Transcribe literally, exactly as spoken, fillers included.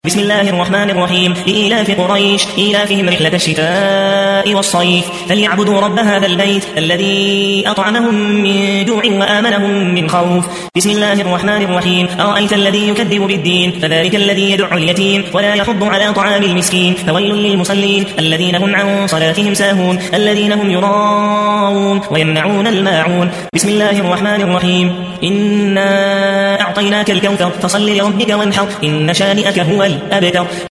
بسم الله الرحمن الرحيم. لإيلاف قريش إيلافهم رحلة الشتاء والصيف فليعبدوا رب هذا البيت الذي أطعمهم من جوع وآمنهم من خوف. بسم الله الرحمن الرحيم. أرأيت الذي يكذب بالدين فذلك الذي يدع اليتيم ولا يحض على طعام المسكين فويل للمصلين الذين هم عن صلاتهم ساهون الذين هم يراءون ويمنعون الماعون. بسم الله الرحمن الرحيم. إنا أعطيناك الكوثر فصل لربك وانحر إن شانئك هو الأبتر.